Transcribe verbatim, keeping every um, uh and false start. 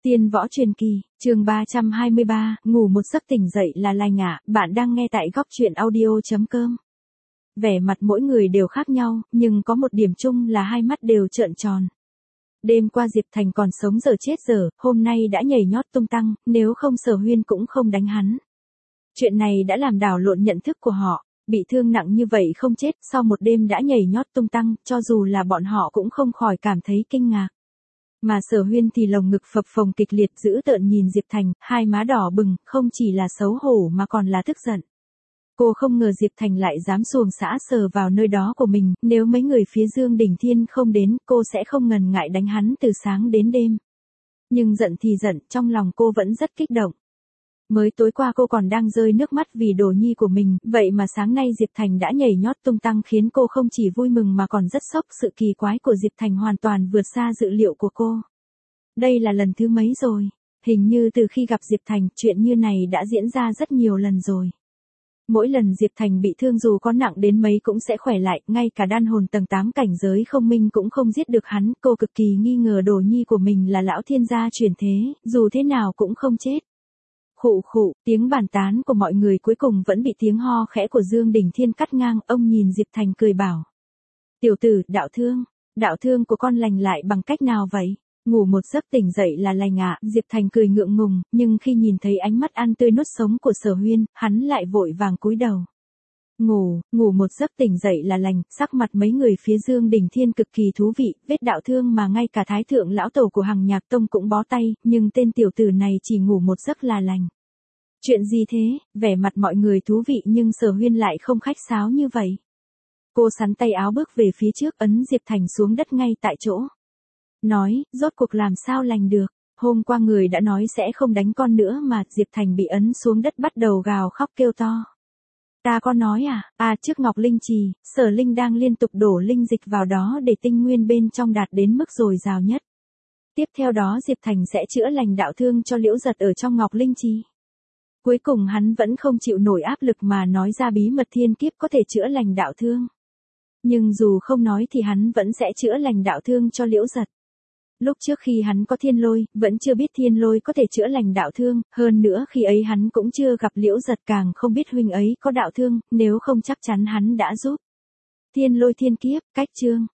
Tiên võ truyền kỳ, chương ba trăm hai mươi ba, ngủ một giấc tỉnh dậy là lành ạ, bạn đang nghe tại góc truyện audio.com. Vẻ mặt mỗi người đều khác nhau, nhưng có một điểm chung là hai mắt đều trợn tròn. Đêm qua Diệp Thành còn sống giờ chết giờ, hôm nay đã nhảy nhót tung tăng, nếu không Sở Huyên cũng không đánh hắn. Chuyện này đã làm đảo lộn nhận thức của họ, bị thương nặng như vậy không chết, sau một đêm đã nhảy nhót tung tăng, cho dù là bọn họ cũng không khỏi cảm thấy kinh ngạc. Mà Sở Huyên thì lồng ngực phập phồng kịch liệt dữ tợn nhìn Diệp Thành, hai má đỏ bừng, không chỉ là xấu hổ mà còn là tức giận. Cô không ngờ Diệp Thành lại dám xuồng xã sờ vào nơi đó của mình, nếu mấy người phía Dương Đỉnh Thiên không đến, cô sẽ không ngần ngại đánh hắn từ sáng đến đêm. Nhưng giận thì giận, trong lòng cô vẫn rất kích động. Mới tối qua cô còn đang rơi nước mắt vì đồ nhi của mình, vậy mà sáng nay Diệp Thành đã nhảy nhót tung tăng khiến cô không chỉ vui mừng mà còn rất sốc, sự kỳ quái của Diệp Thành hoàn toàn vượt xa dự liệu của cô. Đây là lần thứ mấy rồi? Hình như từ khi gặp Diệp Thành, chuyện như này đã diễn ra rất nhiều lần rồi. Mỗi lần Diệp Thành bị thương dù có nặng đến mấy cũng sẽ khỏe lại, ngay cả đan hồn tầng tám cảnh giới không minh cũng không giết được hắn, cô cực kỳ nghi ngờ đồ nhi của mình là lão thiên gia chuyển thế, dù thế nào cũng không chết. Khụ khụ, tiếng bàn tán của mọi người cuối cùng vẫn bị tiếng ho khẽ của Dương Đỉnh Thiên cắt ngang, ông nhìn Diệp Thành cười bảo. Tiểu tử, đạo thương, đạo thương của con lành lại bằng cách nào vậy? Ngủ một giấc tỉnh dậy là lành ạ, Diệp Thành cười ngượng ngùng, nhưng khi nhìn thấy ánh mắt ăn tươi nuốt sống của Sở Huyên, hắn lại vội vàng cúi đầu. Ngủ, ngủ một giấc tỉnh dậy là lành, sắc mặt mấy người phía Dương Đỉnh Thiên cực kỳ thú vị, vết đạo thương mà ngay cả thái thượng lão tổ của Hằng Nhạc Tông cũng bó tay, nhưng tên tiểu tử này chỉ ngủ một giấc là lành. Chuyện gì thế? Vẻ mặt mọi người thú vị nhưng Sở Huyên lại không khách sáo như vậy. Cô sắn tay áo bước về phía trước ấn Diệp Thành xuống đất ngay tại chỗ. Nói, rốt cuộc làm sao lành được, hôm qua người đã nói sẽ không đánh con nữa mà, Diệp Thành bị ấn xuống đất bắt đầu gào khóc kêu to. Ta có nói à, à trước Ngọc Linh Trì, Sở Linh đang liên tục đổ linh dịch vào đó để tinh nguyên bên trong đạt đến mức dồi dào nhất. Tiếp theo đó Diệp Thành sẽ chữa lành đạo thương cho Liễu Giật ở trong Ngọc Linh Trì. Cuối cùng hắn vẫn không chịu nổi áp lực mà nói ra bí mật thiên kiếp có thể chữa lành đạo thương. Nhưng dù không nói thì hắn vẫn sẽ chữa lành đạo thương cho Liễu Giật. Lúc trước khi hắn có thiên lôi, vẫn chưa biết thiên lôi có thể chữa lành đạo thương, hơn nữa khi ấy hắn cũng chưa gặp Liễu Giật, càng không biết huynh ấy có đạo thương, nếu không chắc chắn hắn đã giúp. Thiên lôi thiên kiếp, cách chương.